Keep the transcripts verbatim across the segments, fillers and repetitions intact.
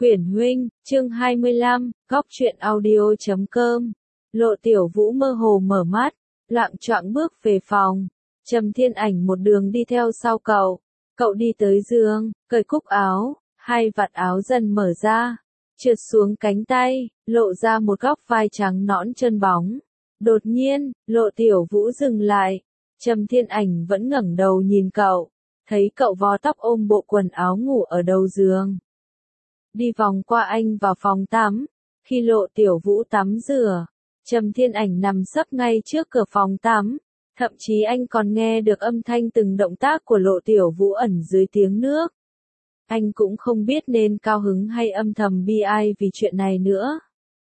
Khuyển huynh, chương hai mươi lăm, góc truyện audio chấm com. Lộ Tiểu Vũ mơ hồ mở mắt, loạng choạng bước về phòng. Trầm Thiên Ảnh một đường đi theo sau cậu. Cậu đi tới giường, cởi cúc áo, hai vạt áo dần mở ra, trượt xuống cánh tay, lộ ra một góc vai trắng nõn trơn bóng. Đột nhiên, Lộ Tiểu Vũ dừng lại. Trầm Thiên Ảnh vẫn ngẩng đầu nhìn cậu, thấy cậu vò tóc ôm bộ quần áo ngủ ở đầu giường. Đi vòng qua anh vào phòng tắm. Khi Lộ Tiểu Vũ tắm rửa, Trầm Thiên Ảnh nằm sấp ngay trước cửa phòng tắm. Thậm chí anh còn nghe được âm thanh từng động tác của Lộ Tiểu Vũ ẩn dưới tiếng nước. Anh cũng không biết nên cao hứng hay âm thầm bi ai vì chuyện này nữa.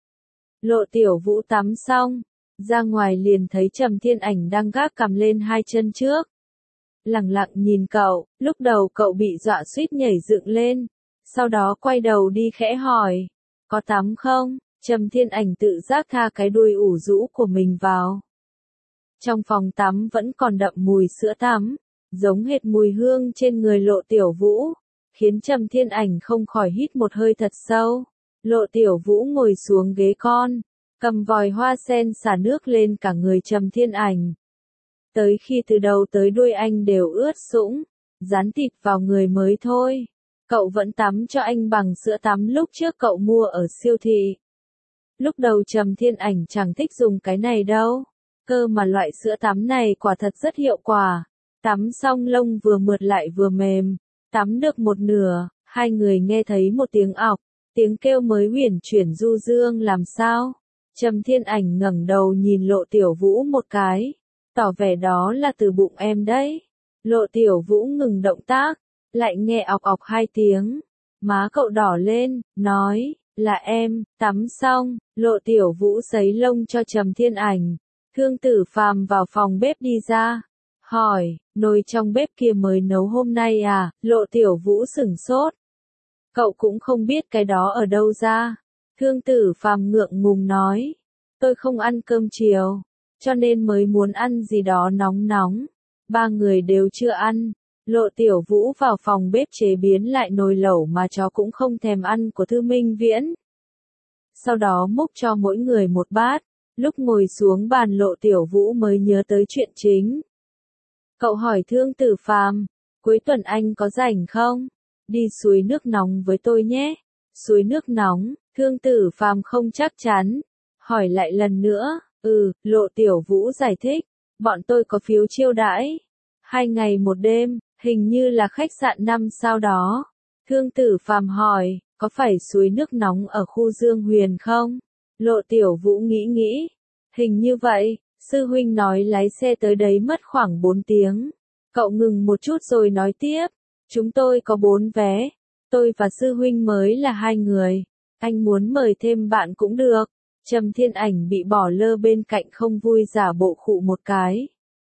Lộ Tiểu Vũ tắm xong, ra ngoài liền thấy Trầm Thiên Ảnh đang gác cằm lên hai chân trước. Lẳng lặng nhìn cậu, lúc đầu cậu bị dọa suýt nhảy dựng lên. Sau đó quay đầu đi khẽ hỏi, có tắm không? Trầm Thiên Ảnh tự giác tha cái đuôi ủ rũ của mình vào. Trong phòng tắm vẫn còn đậm mùi sữa tắm, giống hệt mùi hương trên người Lộ Tiểu Vũ, khiến Trầm Thiên Ảnh không khỏi hít một hơi thật sâu. Lộ Tiểu Vũ ngồi xuống ghế con, cầm vòi hoa sen xả nước lên cả người Trầm Thiên Ảnh. Tới khi từ đầu tới đuôi anh đều ướt sũng, dán thịt vào người mới thôi. Cậu vẫn tắm cho anh bằng sữa tắm lúc trước cậu mua ở siêu thị. Lúc đầu Trầm Thiên Ảnh chẳng thích dùng cái này đâu, cơ mà loại sữa tắm này quả thật rất hiệu quả. Tắm xong lông vừa mượt lại vừa mềm. Tắm được một nửa, hai người nghe thấy một tiếng ọc, tiếng kêu mới huyền chuyển du dương làm sao. Trầm Thiên Ảnh ngẩng đầu nhìn Lộ Tiểu Vũ một cái, tỏ vẻ đó là từ bụng em đấy. Lộ Tiểu Vũ ngừng động tác, lại nghe ọc ọc hai tiếng. Má cậu đỏ lên, nói, là em. Tắm xong, Lộ Tiểu Vũ sấy lông cho Trầm Thiên Ảnh. Thương Tử Phàm vào phòng bếp đi ra, hỏi, nồi trong bếp kia mới nấu hôm nay à? Lộ Tiểu Vũ sửng sốt. Cậu cũng không biết cái đó ở đâu ra. Thương Tử Phàm ngượng ngùng nói, tôi không ăn cơm chiều, cho nên mới muốn ăn gì đó nóng nóng. Ba người đều chưa ăn. Lộ Tiểu Vũ vào phòng bếp chế biến lại nồi lẩu mà chó cũng không thèm ăn của Thư Minh Viễn. Sau đó múc cho mỗi người một bát. Lúc ngồi xuống bàn Lộ Tiểu Vũ mới nhớ tới chuyện chính. Cậu hỏi Thương Tử Phàm, cuối tuần anh có rảnh không? Đi suối nước nóng với tôi nhé. Suối nước nóng, Thương Tử Phàm không chắc chắn. Hỏi lại lần nữa, ừ, Lộ Tiểu Vũ giải thích, bọn tôi có phiếu chiêu đãi. Hai ngày một đêm, hình như là khách sạn năm sao đó. Thương Tử Phàm hỏi, có phải suối nước nóng ở khu Dương Huyền không? Lộ Tiểu Vũ nghĩ nghĩ, hình như vậy, sư huynh nói lái xe tới đấy mất khoảng bốn tiếng. Cậu ngừng một chút rồi nói tiếp, chúng tôi có bốn vé, tôi và sư huynh mới là hai người, anh muốn mời thêm bạn cũng được. Trầm Thiên Ảnh bị bỏ lơ bên cạnh không vui giả bộ khụ một cái.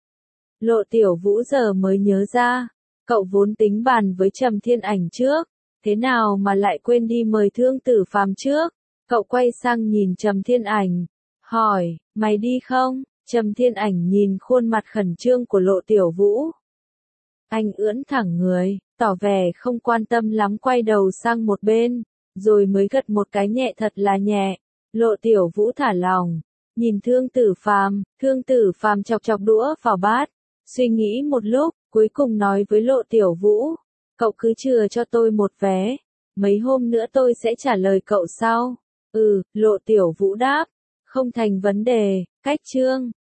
Lộ Tiểu Vũ giờ mới nhớ ra, cậu vốn tính bàn với Trầm Thiên Ảnh trước, thế nào mà lại quên đi mời Thương Tử Phàm trước. Cậu quay sang nhìn Trầm Thiên Ảnh, hỏi, mày đi không? Trầm Thiên Ảnh nhìn khuôn mặt khẩn trương của Lộ Tiểu Vũ. Anh ưỡn thẳng người, tỏ vẻ không quan tâm lắm, quay đầu sang một bên, rồi mới gật một cái nhẹ thật là nhẹ. Lộ Tiểu Vũ thả lòng, nhìn Thương Tử Phàm, Thương Tử Phàm chọc chọc đũa vào bát, suy nghĩ một lúc, cuối cùng nói với Lộ Tiểu Vũ, cậu cứ chừa cho tôi một vé, mấy hôm nữa tôi sẽ trả lời cậu sau. Ừ, Lộ Tiểu Vũ đáp, không thành vấn đề. Cách chương